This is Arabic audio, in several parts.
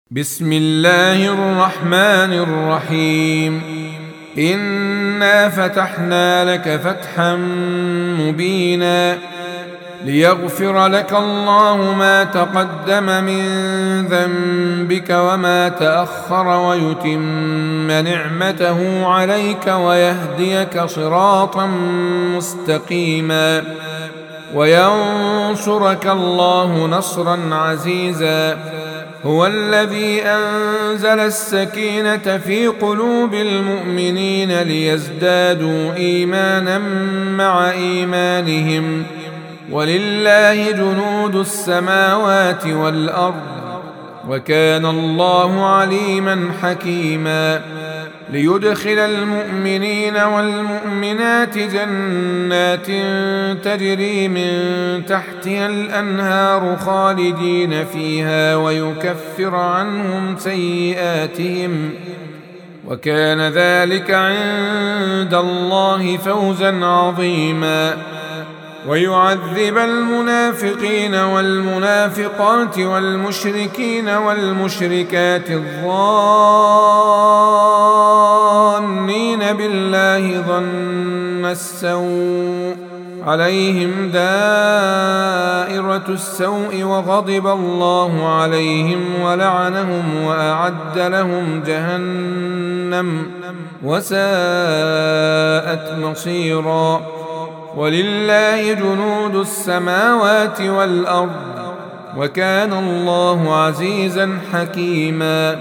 بسم الله الرحمن الرحيم. إنا فتحنا لك فتحا مبينا ليغفر لك الله ما تقدم من ذنبك وما تأخر ويتم نعمته عليك ويهديك صراطا مستقيما وينصرك الله نصرا عزيزا. هو الذي أنزل السكينة في قلوب المؤمنين ليزدادوا إيمانا مع إيمانهم ولله جنود السماوات والأرض وكان الله عليما حكيما. ليدخل المؤمنين والمؤمنات جنات تجري من تحتها الأنهار خالدين فيها ويكفر عنهم سيئاتهم وكان ذلك عند الله فوزا عظيما. ويعذب المنافقين والمنافقات والمشركين والمشركات الظانين بالله ظن السوء عليهم دائرة السوء وغضب الله عليهم ولعنهم وأعد لهم جهنم وساءت مصيرا. ولله جنود السماوات والأرض وكان الله عزيزا حكيما.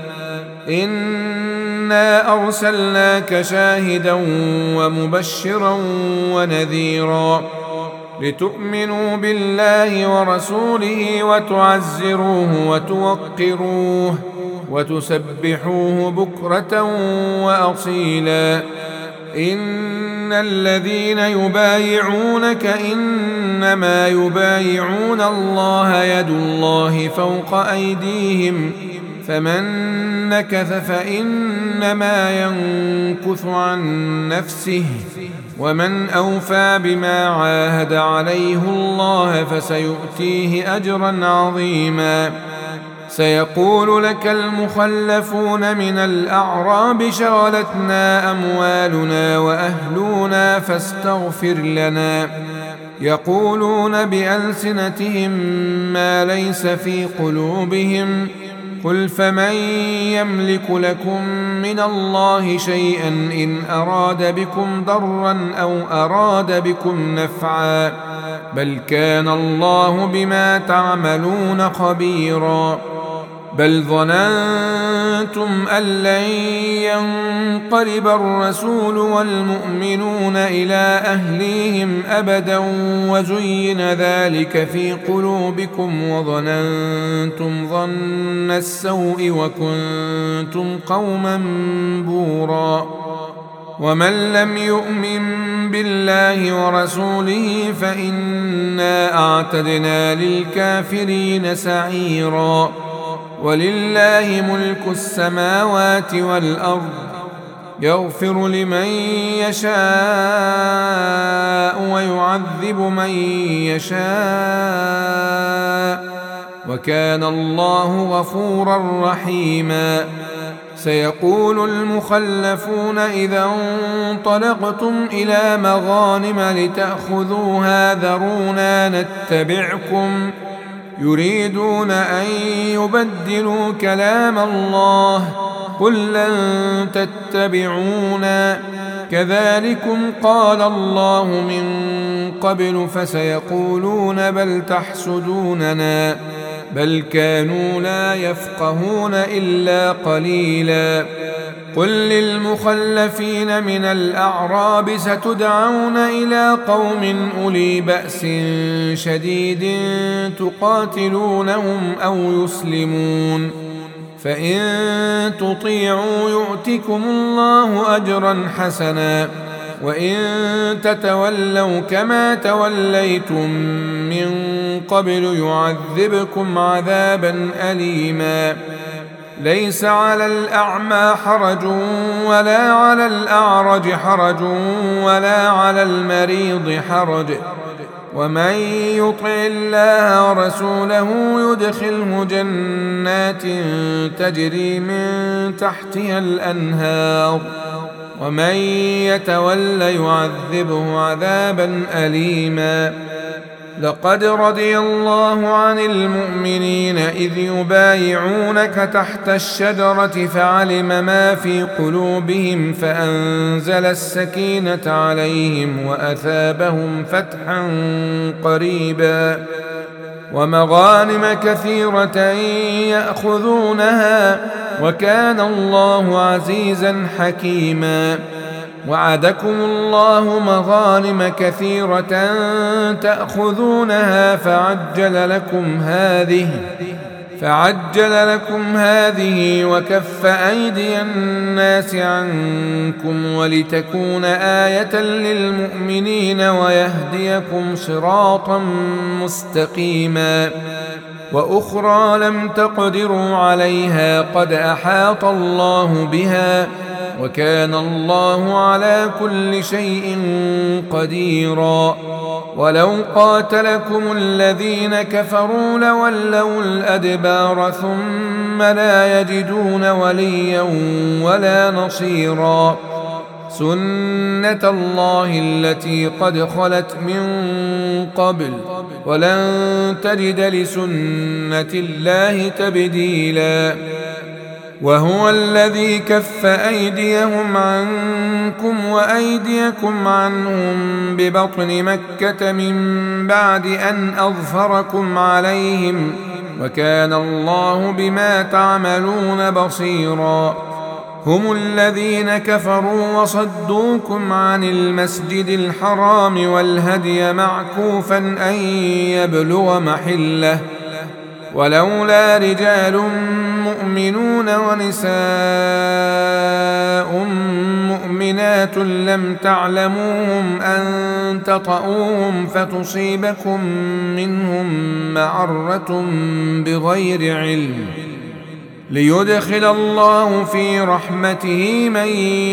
إنا أرسلناك شاهدا ومبشرا ونذيرا لتؤمنوا بالله ورسوله وتعزروه وتوقروه وتسبحوه بكرة وأصيلا. إن الذين يبايعونك إنما يبايعون الله يد الله فوق أيديهم فمن نكث فإنما ينكث عن نفسه ومن أوفى بما عاهد عليه الله فسيؤتيه أجرا عظيما. سيقول لك المخلفون من الأعراب شغلتنا أموالنا وأهلنا فاستغفر لنا يقولون بألسنتهم ما ليس في قلوبهم قل فمن يملك لكم من الله شيئا إن أراد بكم ضرا أو أراد بكم نفعا بل كان الله بما تعملون خبيرا. بل ظننتم أن لن ينقلب الرسول والمؤمنون إلى أهليهم أبدا وزين ذلك في قلوبكم وظننتم ظن السوء وكنتم قوما بورا. ومن لم يؤمن بالله ورسوله فإنا أعتدنا للكافرين سعيرا. ولله ملك السماوات والأرض يغفر لمن يشاء ويعذب من يشاء وكان الله غفورا رحيما. سيقول المخلفون إذا انطلقتم إلى مغانم لتأخذوها ذرونا نتبعكم يريدون أن يبدلوا كلام الله قل لن تتبعونا كذلكم قال الله من قبل فسيقولون بل تحسدوننا بل كانوا لا يفقهون إلا قليلا. قل للمخلفين من الأعراب ستدعون إلى قوم أولي بأس شديد تقاتلونهم أو يسلمون فإن تطيعوا يؤتكم الله أجرا حسنا وإن تتولوا كما توليتم من قبل يعذبكم عذابا أليما. ليس على الأعمى حرج ولا على الأعرج حرج ولا على المريض حرج ومن يطع الله ورسوله يدخله جنات تجري من تحتها الأنهار ومن يتول يعذبه عذابا أليما. لقد رضي الله عن المؤمنين إذ يبايعونك تحت الشجرة فعلم ما في قلوبهم فأنزل السكينة عليهم وأثابهم فتحا قريبا ومغانم كثيرة يأخذونها وكان الله عزيزا حكيما. وعدكم الله مغانم كثيرة تأخذونها فعجل لكم هذه وكف أيدي الناس عنكم ولتكون آية للمؤمنين ويهديكم صراطا مستقيما. وأخرى لم تقدروا عليها قد أحاط الله بها وكان الله على كل شيء قديرا. ولو قاتلكم الذين كفروا لولوا الأدبار ثم لا يجدون وليا ولا نصيرا. سنة الله التي قد خلت من قبل ولن تجد لسنة الله تبديلا. وهو الذي كف أيديهم عنكم وأيديكم عنهم ببطن مكة من بعد أن أظفركم عليهم وكان الله بما تعملون بصيرا. هم الذين كفروا وصدوكم عن المسجد الحرام والهدي معكوفا أن يبلغ محله ولولا رجال مؤمنون ونساء مؤمنات لم تعلموهم أن تطؤوهم فتصيبكم منهم معرة بغير علم ليدخل الله في رحمته من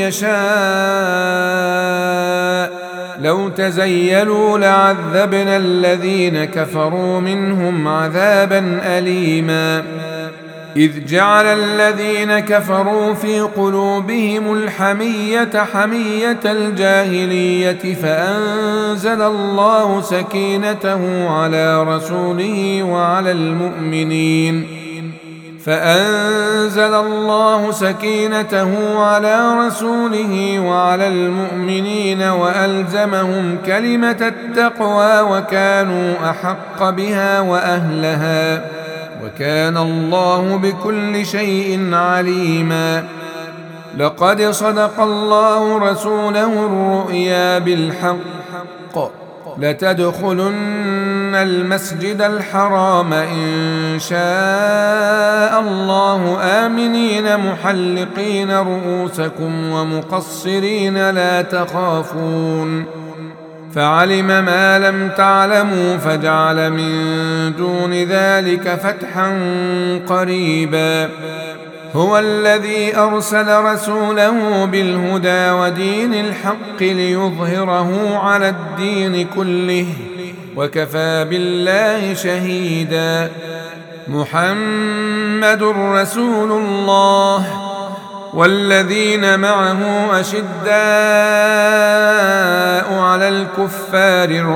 يشاء. لو تزيلوا لعذبنا الذين كفروا منهم عذابا أليما. إذ جعل الذين كفروا في قلوبهم الحمية حمية الجاهلية فأنزل الله سكينته على رسوله وعلى المؤمنين وألزمهم كلمة التقوى وكانوا أحق بها وأهلها وكان الله بكل شيء عليما. لقد صدق الله رسوله الرؤيا بالحق لتدخلن المسجد الحرام إن شاء الله آمنين محلقين رؤوسكم ومقصرين لا تخافون فعلم ما لم تعلموا فجعل من دون ذلك فتحا قريبا. هو الذي أرسل رسوله بالهدى ودين الحق ليظهره على الدين كله وكفى بالله شهيدا. محمد رسول الله والذين معه أشداء على الكفار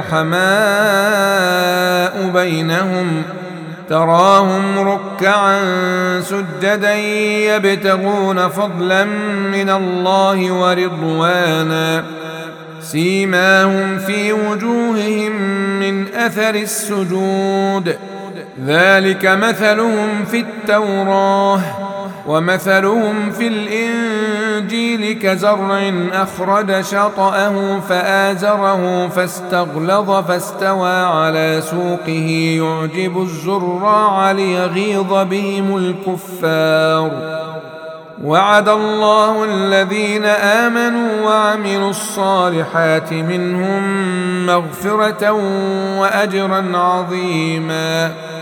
رحماء بينهم تراهم ركعا سجدا يبتغون فضلا من الله ورضوانا سيماهم في وجوههم من أثر السجود ذلك مثلهم في التوراة ومثلهم في الإنجيل كزرع أخرج شطأه فآزره فاستغلظ فاستوى على سوقه يعجب الزراع ليغيظ بهم الكفار. وعد الله الذين آمنوا وعملوا الصالحات منهم مغفرة وأجرا عظيما.